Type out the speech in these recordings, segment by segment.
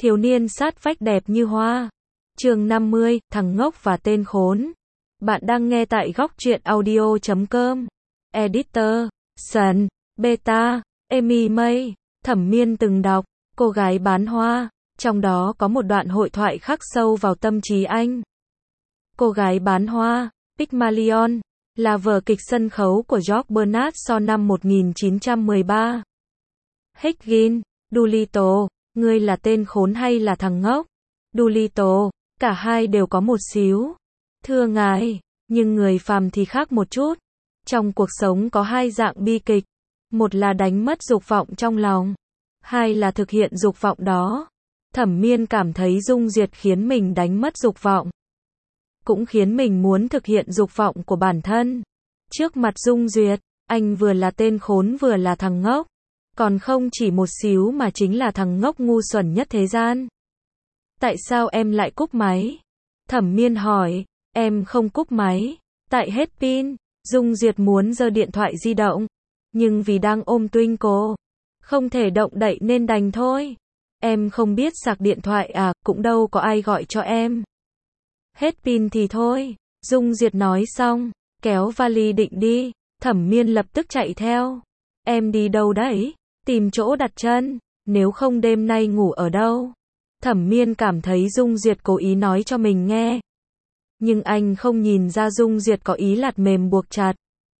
Thiếu niên sát vách đẹp như hoa. Chương 50, thằng ngốc và tên khốn. Bạn đang nghe tại góc truyện audio.com. Editor, Sần, Beta, Amy May. Thẩm Miên từng đọc, Cô gái bán hoa. Trong đó có một đoạn hội thoại khắc sâu vào tâm trí anh. Cô gái bán hoa, Pygmalion, là vở kịch sân khấu của George Bernard Shaw năm 1913. Higgins, Doolittle, ngươi là tên khốn hay là thằng ngốc? Doolittle, cả hai đều có một xíu. Thưa ngài, nhưng người phàm thì khác một chút. Trong cuộc sống có hai dạng bi kịch. Một là đánh mất dục vọng trong lòng. Hai là thực hiện dục vọng đó. Thẩm Miên cảm thấy Dung Diệt khiến mình đánh mất dục vọng. Cũng khiến mình muốn thực hiện dục vọng của bản thân. Trước mặt Dung Duyệt, anh vừa là tên khốn vừa là thằng ngốc. Còn không chỉ một xíu mà chính là thằng ngốc ngu xuẩn nhất thế gian. Tại sao em lại cúp máy? Thẩm Miên hỏi. Em không cúp máy. Tại hết pin. Dung Duyệt muốn giơ điện thoại di động. Nhưng vì đang ôm Twinkle, không thể động đậy nên đành thôi. Em không biết sạc điện thoại à, cũng đâu có ai gọi cho em. Hết pin thì thôi. Dung Duyệt nói xong, kéo vali định đi. Thẩm Miên lập tức chạy theo. Em đi đâu đấy? Tìm chỗ đặt chân. Nếu không đêm nay ngủ ở đâu? Thẩm Miên cảm thấy Dung Duyệt cố ý nói cho mình nghe. Nhưng anh không nhìn ra Dung Duyệt có ý lạt mềm buộc chặt.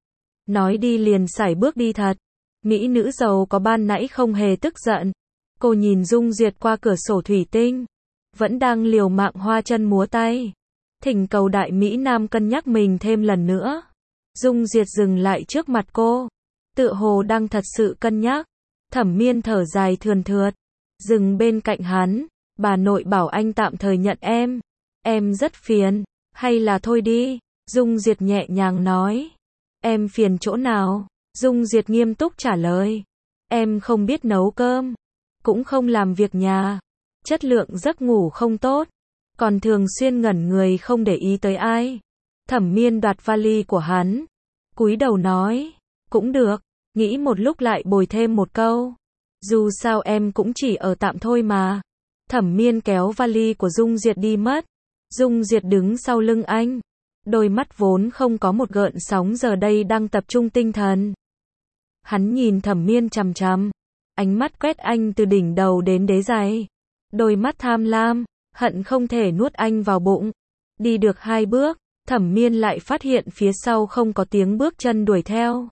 Nói đi liền sải bước đi thật. Mỹ nữ giàu có ban nãy không hề tức giận. Cô nhìn Dung Duyệt qua cửa sổ thủy tinh. Vẫn đang liều mạng hoa chân múa tay. Thỉnh cầu đại Mỹ Nam cân nhắc mình thêm lần nữa. Dung Duyệt dừng lại trước mặt cô. Tựa hồ đang thật sự cân nhắc. Thẩm Miên thở dài thườn thượt. Dừng bên cạnh hắn. Bà nội bảo anh tạm thời nhận em. Em rất phiền. Hay là thôi đi. Dung Duyệt nhẹ nhàng nói. Em phiền chỗ nào? Dung Duyệt nghiêm túc trả lời. Em không biết nấu cơm. Cũng không làm việc nhà. Chất lượng giấc ngủ không tốt. Còn thường xuyên ngẩn người không để ý tới ai. Thẩm Miên đoạt vali của hắn. Cúi đầu nói. Cũng được. Nghĩ một lúc lại bồi thêm một câu. Dù sao em cũng chỉ ở tạm thôi mà. Thẩm Miên kéo vali của Dung Duyệt đi mất. Dung Duyệt đứng sau lưng anh. Đôi mắt vốn không có một gợn sóng giờ đây đang tập trung tinh thần. Hắn nhìn Thẩm Miên chằm chằm. Ánh mắt quét anh từ đỉnh đầu đến đế giày. Đôi mắt tham lam, hận không thể nuốt anh vào bụng. Đi được 2 bước, Thẩm Miên lại phát hiện phía sau không có tiếng bước chân đuổi theo.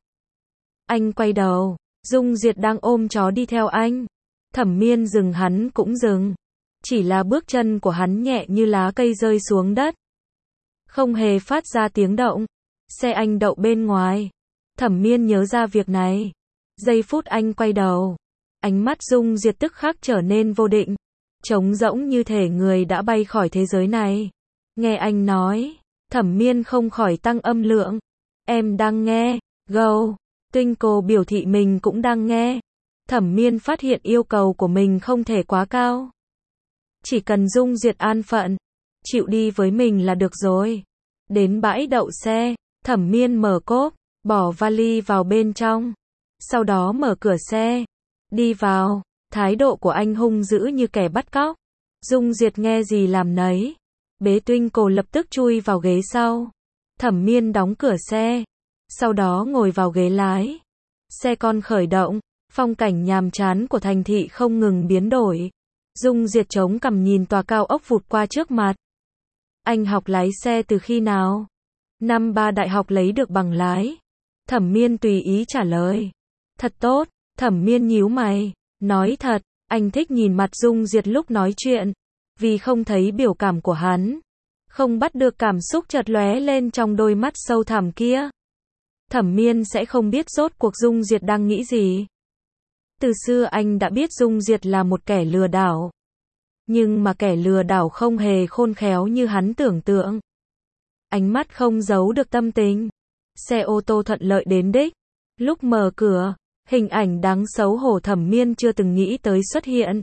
Anh quay đầu, Dung Duyệt đang ôm chó đi theo anh. Thẩm Miên dừng hắn cũng dừng. Chỉ là bước chân của hắn nhẹ như lá cây rơi xuống đất. Không hề phát ra tiếng động. Xe anh đậu bên ngoài. Thẩm Miên nhớ ra việc này. Giây phút anh quay đầu, ánh mắt Dung Duyệt tức khắc trở nên vô định. Trống rỗng như thể người đã bay khỏi thế giới này. Nghe anh nói, Thẩm Miên không khỏi tăng âm lượng. Em đang nghe, go. Twinkle biểu thị mình cũng đang nghe. Thẩm Miên phát hiện yêu cầu của mình không thể quá cao. Chỉ cần Dung Duyệt an phận, chịu đi với mình là được rồi. Đến bãi đậu xe, Thẩm Miên mở cốp, bỏ vali vào bên trong. Sau đó mở cửa xe, đi vào. Thái độ của anh hung dữ như kẻ bắt cóc. Dung Duyệt nghe gì làm nấy. Bế Twinkle lập tức chui vào ghế sau. Thẩm Miên đóng cửa xe. Sau đó ngồi vào ghế lái. Xe con khởi động. Phong cảnh nhàm chán của thành thị không ngừng biến đổi. Dung Duyệt chống cằm nhìn tòa cao ốc vụt qua trước mặt. Anh học lái xe từ khi nào? Năm 3 đại học lấy được bằng lái. Thẩm Miên tùy ý trả lời. Thật tốt. Thẩm Miên nhíu mày. Nói thật, anh thích nhìn mặt Dung Duyệt lúc nói chuyện. Vì không thấy biểu cảm của hắn. Không bắt được cảm xúc chợt lóe lên trong đôi mắt sâu thẳm kia. Thẩm Miên sẽ không biết rốt cuộc Dung Duyệt đang nghĩ gì. Từ xưa anh đã biết Dung Duyệt là một kẻ lừa đảo. Nhưng mà kẻ lừa đảo không hề khôn khéo như hắn tưởng tượng. Ánh mắt không giấu được tâm tình. Xe ô tô thuận lợi đến đích. Lúc mở cửa, hình ảnh đáng xấu hổ Thẩm Miên chưa từng nghĩ tới xuất hiện.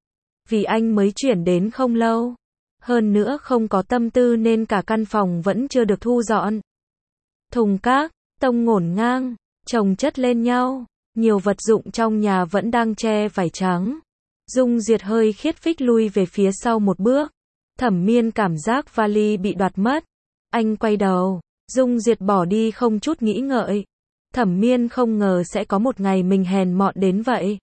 Vì anh mới chuyển đến không lâu. Hơn nữa không có tâm tư nên cả căn phòng vẫn chưa được thu dọn. Thùng cát, tông ngổn ngang, chồng chất lên nhau. Nhiều vật dụng trong nhà vẫn đang che vải trắng. Dung Diệt hơi khiết phích lui về phía sau một bước. Thẩm Miên cảm giác vali bị đoạt mất. Anh quay đầu. Dung Diệt bỏ đi không chút nghĩ ngợi. Thẩm Miên không ngờ sẽ có một ngày mình hèn mọn đến vậy.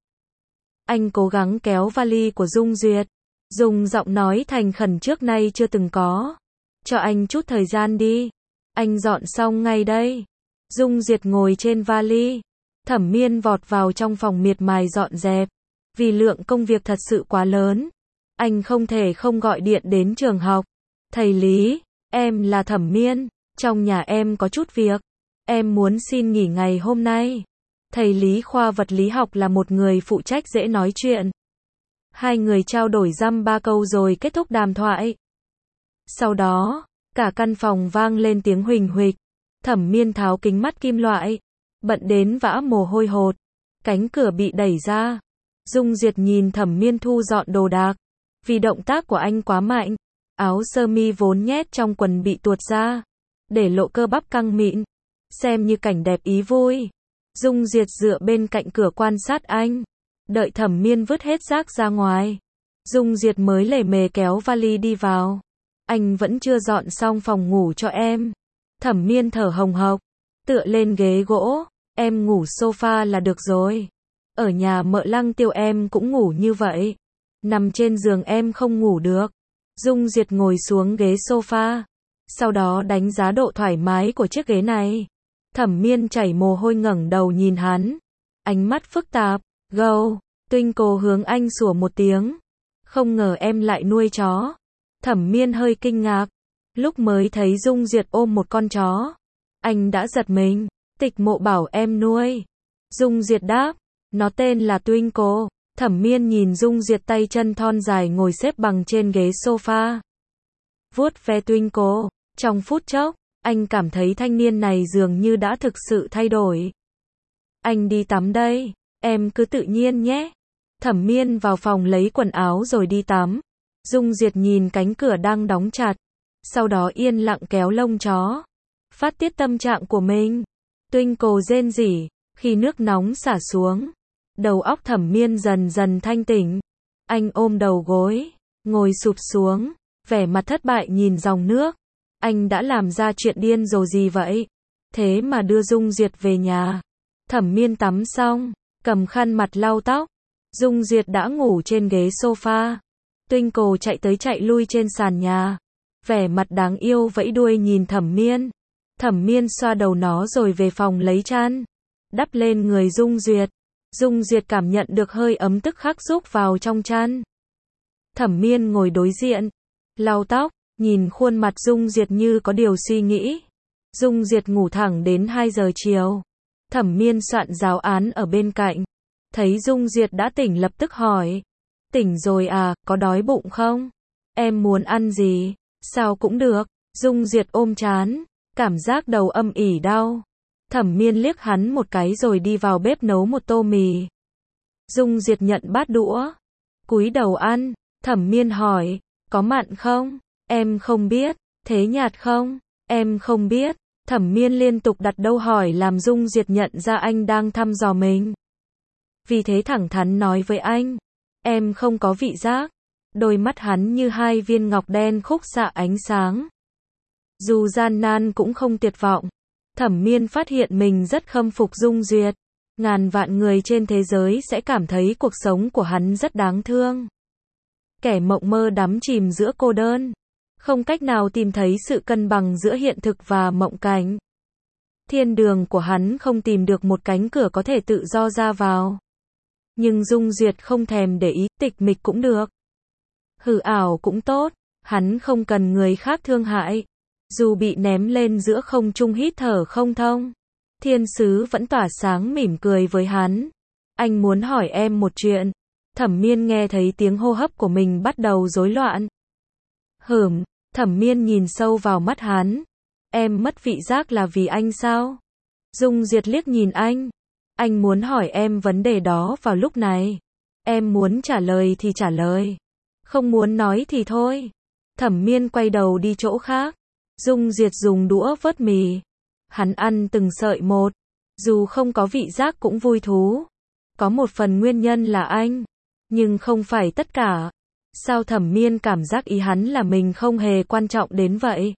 Anh cố gắng kéo vali của Dung Duyệt, dùng giọng nói thành khẩn trước nay chưa từng có. Cho anh chút thời gian đi. Anh dọn xong ngay đây. Dung Duyệt ngồi trên vali. Thẩm Miên vọt vào trong phòng miệt mài dọn dẹp. Vì lượng công việc thật sự quá lớn. Anh không thể không gọi điện đến trường học. Thầy Lý, em là Thẩm Miên. Trong nhà em có chút việc. Em muốn xin nghỉ ngày hôm nay. Thầy Lý khoa vật lý học là một người phụ trách dễ nói chuyện. Hai người trao đổi dăm ba câu rồi kết thúc đàm thoại. Sau đó, cả căn phòng vang lên tiếng huỳnh huỵch. Thẩm Miên tháo kính mắt kim loại, bận đến vã mồ hôi hột. Cánh cửa bị đẩy ra. Dung Diệt nhìn Thẩm Miên thu dọn đồ đạc. Vì động tác của anh quá mạnh, áo sơ mi vốn nhét trong quần bị tuột ra, để lộ cơ bắp căng mịn. Xem như cảnh đẹp ý vui. Dung Diệt dựa bên cạnh cửa quan sát anh. Đợi Thẩm Miên vứt hết rác ra ngoài. Dung Diệt mới lề mề kéo vali đi vào. Anh vẫn chưa dọn xong phòng ngủ cho em. Thẩm Miên thở hồng hộc, tựa lên ghế gỗ. Em ngủ sofa là được rồi. Ở nhà Mợ Lăng Tiêu em cũng ngủ như vậy. Nằm trên giường em không ngủ được. Dung Diệt ngồi xuống ghế sofa. Sau đó đánh giá độ thoải mái của chiếc ghế này. Thẩm Miên chảy mồ hôi ngẩng đầu nhìn hắn. Ánh mắt phức tạp. Gâu. Twinkle hướng anh sủa một tiếng. Không ngờ em lại nuôi chó. Thẩm Miên hơi kinh ngạc. Lúc mới thấy Dung Diệt ôm một con chó, anh đã giật mình. Tịch Mộ bảo em nuôi. Dung Diệt đáp. Nó tên là Twinkle. Thẩm Miên nhìn Dung Diệt tay chân thon dài ngồi xếp bằng trên ghế sofa. Vuốt ve Twinkle. Trong phút chốc, anh cảm thấy thanh niên này dường như đã thực sự thay đổi. Anh đi tắm đây. Em cứ tự nhiên nhé. Thẩm Miên vào phòng lấy quần áo rồi đi tắm. Dung Diệt nhìn cánh cửa đang đóng chặt. Sau đó yên lặng kéo lông chó. Phát tiết tâm trạng của mình. Twinkle rên rỉ. Khi nước nóng xả xuống, đầu óc Thẩm Miên dần dần thanh tỉnh. Anh ôm đầu gối, ngồi sụp xuống, vẻ mặt thất bại nhìn dòng nước. Anh đã làm ra chuyện điên rồ gì vậy? Thế mà đưa Dung Diệt về nhà. Thẩm Miên tắm xong, cầm khăn mặt lau tóc. Dung Diệt đã ngủ trên ghế sofa. Twinkle chạy tới chạy lui trên sàn nhà. Vẻ mặt đáng yêu vẫy đuôi nhìn Thẩm Miên. Thẩm Miên xoa đầu nó rồi về phòng lấy chăn. Đắp lên người Dung Duyệt. Dung Duyệt cảm nhận được hơi ấm tức khắc rúc vào trong chăn. Thẩm Miên ngồi đối diện, lau tóc, nhìn khuôn mặt Dung Duyệt như có điều suy nghĩ. Dung Duyệt ngủ thẳng đến 2 giờ chiều. Thẩm Miên soạn giáo án ở bên cạnh. Thấy Dung Duyệt đã tỉnh lập tức hỏi. Tỉnh rồi à, có đói bụng không? Em muốn ăn gì? Sao cũng được. Dung Duyệt ôm trán, cảm giác đầu âm ỉ đau. Thẩm Miên liếc hắn một cái rồi đi vào bếp nấu một tô mì. Dung Duyệt nhận bát đũa, cúi đầu ăn. Thẩm Miên hỏi, có mặn không? Em không biết. Thế nhạt không? Em không biết. Thẩm Miên liên tục đặt câu hỏi làm Dung Duyệt nhận ra anh đang thăm dò mình. Vì thế thẳng thắn nói với anh, em không có vị giác. Đôi mắt hắn như hai viên ngọc đen khúc xạ ánh sáng. Dù gian nan cũng không tuyệt vọng. Thẩm Miên phát hiện mình rất khâm phục Dung Duyệt. Ngàn vạn người trên thế giới sẽ cảm thấy cuộc sống của hắn rất đáng thương. Kẻ mộng mơ đắm chìm giữa cô đơn. Không cách nào tìm thấy sự cân bằng giữa hiện thực và mộng cảnh. Thiên đường của hắn không tìm được một cánh cửa có thể tự do ra vào. Nhưng Dung Duyệt không thèm để ý, tịch mịch cũng được. Hư ảo cũng tốt, hắn không cần người khác thương hại. Dù bị ném lên giữa không trung hít thở không thông, thiên sứ vẫn tỏa sáng mỉm cười với hắn. Anh muốn hỏi em một chuyện. Thẩm Miên nghe thấy tiếng hô hấp của mình bắt đầu rối loạn. Thẩm Miên nhìn sâu vào mắt hắn. Em mất vị giác là vì anh sao? Dung Duyệt liếc nhìn anh. Anh muốn hỏi em vấn đề đó vào lúc này. Em muốn trả lời thì trả lời. Không muốn nói thì thôi. Thẩm Miên quay đầu đi chỗ khác. Dung Duyệt dùng đũa vớt mì. Hắn ăn từng sợi một. Dù không có vị giác cũng vui thú. Có một phần nguyên nhân là anh. Nhưng không phải tất cả. Sao Thẩm Miên cảm giác ý hắn là mình không hề quan trọng đến vậy?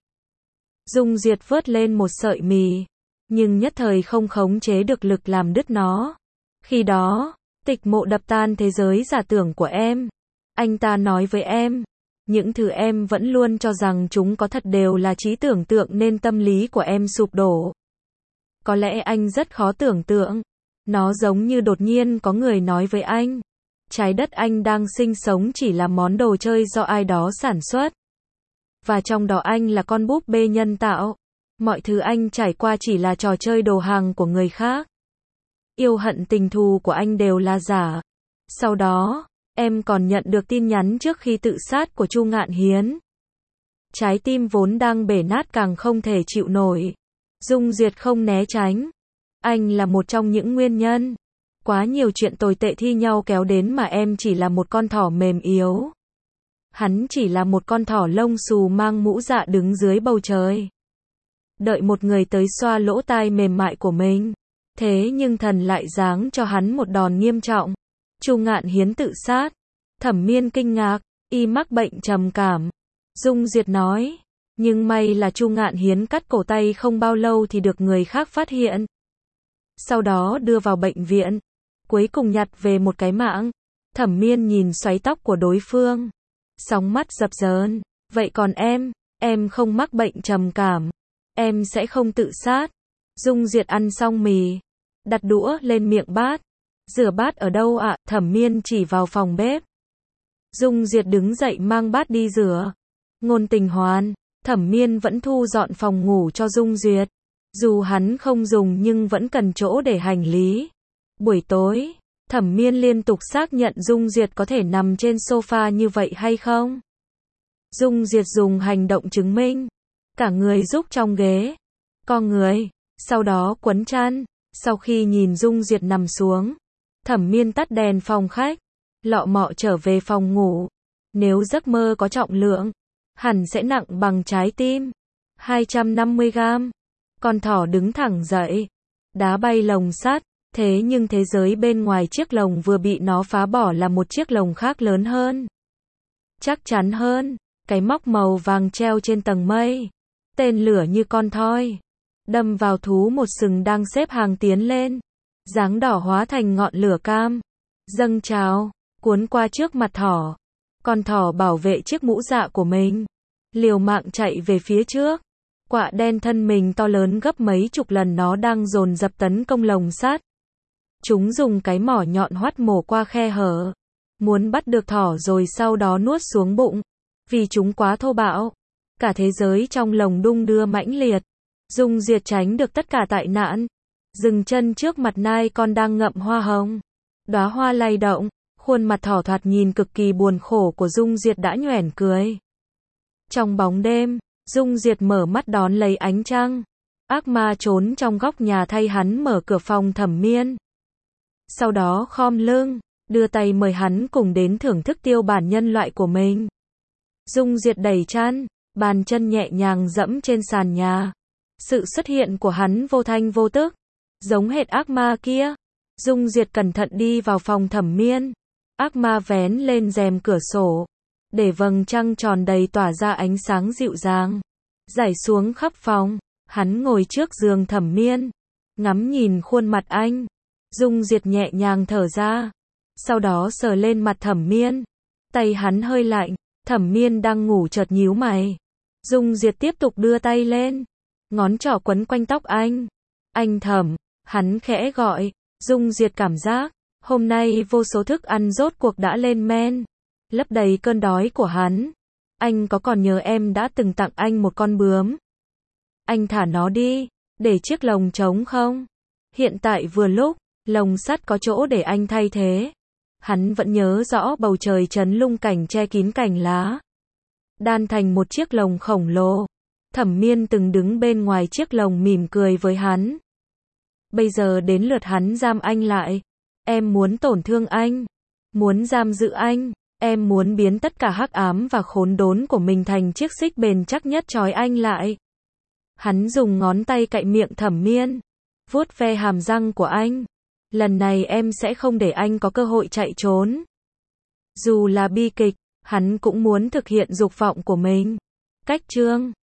Dung Duyệt vớt lên một sợi mì, nhưng nhất thời không khống chế được lực làm đứt nó. Khi đó, Tịch Mộ đập tan thế giới giả tưởng của em. Anh ta nói với em, những thứ em vẫn luôn cho rằng chúng có thật đều là trí tưởng tượng nên tâm lý của em sụp đổ. Có lẽ anh rất khó tưởng tượng. Nó giống như đột nhiên có người nói với anh, trái đất anh đang sinh sống chỉ là món đồ chơi do ai đó sản xuất. Và trong đó anh là con búp bê nhân tạo. Mọi thứ anh trải qua chỉ là trò chơi đồ hàng của người khác. Yêu hận tình thù của anh đều là giả. Sau đó, em còn nhận được tin nhắn trước khi tự sát của Chu Ngạn Hiến. Trái tim vốn đang bể nát càng không thể chịu nổi. Dung Duyệt không né tránh. Anh là một trong những nguyên nhân. Quá nhiều chuyện tồi tệ thi nhau kéo đến mà em chỉ là một con thỏ mềm yếu. Hắn chỉ là một con thỏ lông xù mang mũ dạ đứng dưới bầu trời. Đợi một người tới xoa lỗ tai mềm mại của mình. Thế nhưng thần lại giáng cho hắn một đòn nghiêm trọng. Chu Ngạn Hiến tự sát. Thẩm Miên kinh ngạc, y mắc bệnh trầm cảm. Dung Duyệt nói, nhưng may là Chu Ngạn Hiến cắt cổ tay không bao lâu thì được người khác phát hiện. Sau đó đưa vào bệnh viện. Cuối cùng nhặt về một cái mạng. Thẩm Miên nhìn xoáy tóc của đối phương. Sóng mắt dập dờn. Vậy còn em không mắc bệnh trầm cảm. Em sẽ không tự sát. Dung Duyệt ăn xong mì. Đặt đũa lên miệng bát. Rửa bát ở đâu ạ? Thẩm Miên chỉ vào phòng bếp. Dung Duyệt đứng dậy mang bát đi rửa. Ngôn Tình Hoan. Thẩm Miên vẫn thu dọn phòng ngủ cho Dung Duyệt. Dù hắn không dùng nhưng vẫn cần chỗ để hành lý. Buổi tối, Thẩm Miên liên tục xác nhận Dung Duyệt có thể nằm trên sofa như vậy hay không. Dung Duyệt dùng hành động chứng minh. Cả người rúc trong ghế. Co người. Sau đó quấn chăn. Sau khi nhìn Dung Duyệt nằm xuống, Thẩm Miên tắt đèn phòng khách. Lọ mọ trở về phòng ngủ. Nếu giấc mơ có trọng lượng, hẳn sẽ nặng bằng trái tim. 250 gram. Con thỏ đứng thẳng dậy. Đá bay lồng sắt. Thế nhưng thế giới bên ngoài chiếc lồng vừa bị nó phá bỏ là một chiếc lồng khác lớn hơn. Chắc chắn hơn. Cái móc màu vàng treo trên tầng mây. Tên lửa như con thoi. Đâm vào thú một sừng đang xếp hàng tiến lên. Dáng đỏ hóa thành ngọn lửa cam. Dâng trào. Cuốn qua trước mặt thỏ. Con thỏ bảo vệ chiếc mũ dạ của mình. Liều mạng chạy về phía trước. Quạ đen thân mình to lớn gấp mấy chục lần nó đang dồn dập tấn công lồng sắt. Chúng dùng cái mỏ nhọn hoắt mổ qua khe hở. Muốn bắt được thỏ rồi sau đó nuốt xuống bụng. Vì chúng quá thô bạo. Cả thế giới trong lồng đung đưa mãnh liệt. Dung Duyệt tránh được tất cả tai nạn. Dừng chân trước mặt nai con đang ngậm hoa hồng. Đóa hoa lay động. Khuôn mặt thỏ thoạt nhìn cực kỳ buồn khổ của Dung Duyệt đã nhoẻn cười. Trong bóng đêm, Dung Duyệt mở mắt đón lấy ánh trăng. Ác ma trốn trong góc nhà thay hắn mở cửa phòng Thẩm Miên. Sau đó khom lưng, đưa tay mời hắn cùng đến thưởng thức tiêu bản nhân loại của mình. Dung Duyệt đẩy chăn, bàn chân nhẹ nhàng dẫm trên sàn nhà. Sự xuất hiện của hắn vô thanh vô tức, giống hệt ác ma kia. Dung Duyệt cẩn thận đi vào phòng Thẩm Miên. Ác ma vén lên rèm cửa sổ, để vầng trăng tròn đầy tỏa ra ánh sáng dịu dàng, rải xuống khắp phòng. Hắn ngồi trước giường Thẩm Miên, ngắm nhìn khuôn mặt anh. Dung Duyệt nhẹ nhàng thở ra, sau đó sờ lên mặt Thẩm Miên. Tay hắn hơi lạnh. Thẩm Miên đang ngủ chợt nhíu mày. Dung Duyệt tiếp tục đưa tay lên, ngón trỏ quấn quanh tóc anh. Anh Thẩm, hắn khẽ gọi. Dung Duyệt cảm giác, hôm nay vô số thức ăn rốt cuộc đã lên men, lấp đầy cơn đói của hắn. Anh có còn nhớ em đã từng tặng anh một con bướm? Anh thả nó đi, để chiếc lồng trống không? Hiện tại vừa lúc, lồng sắt có chỗ để anh thay thế. Hắn vẫn nhớ rõ bầu trời trấn lung cảnh che kín cành lá, đan thành một chiếc lồng khổng lồ. Thẩm Miên từng đứng bên ngoài chiếc lồng mỉm cười với hắn. Bây giờ đến lượt hắn giam anh lại. Em muốn tổn thương anh, muốn giam giữ anh. Em muốn biến tất cả hắc ám và khốn đốn của mình thành chiếc xích bền chắc nhất trói anh lại. Hắn dùng ngón tay cạy miệng Thẩm Miên, vuốt ve hàm răng của anh. Lần này em sẽ không để anh có cơ hội chạy trốn. Dù là bi kịch, hắn cũng muốn thực hiện dục vọng của mình. Cách chương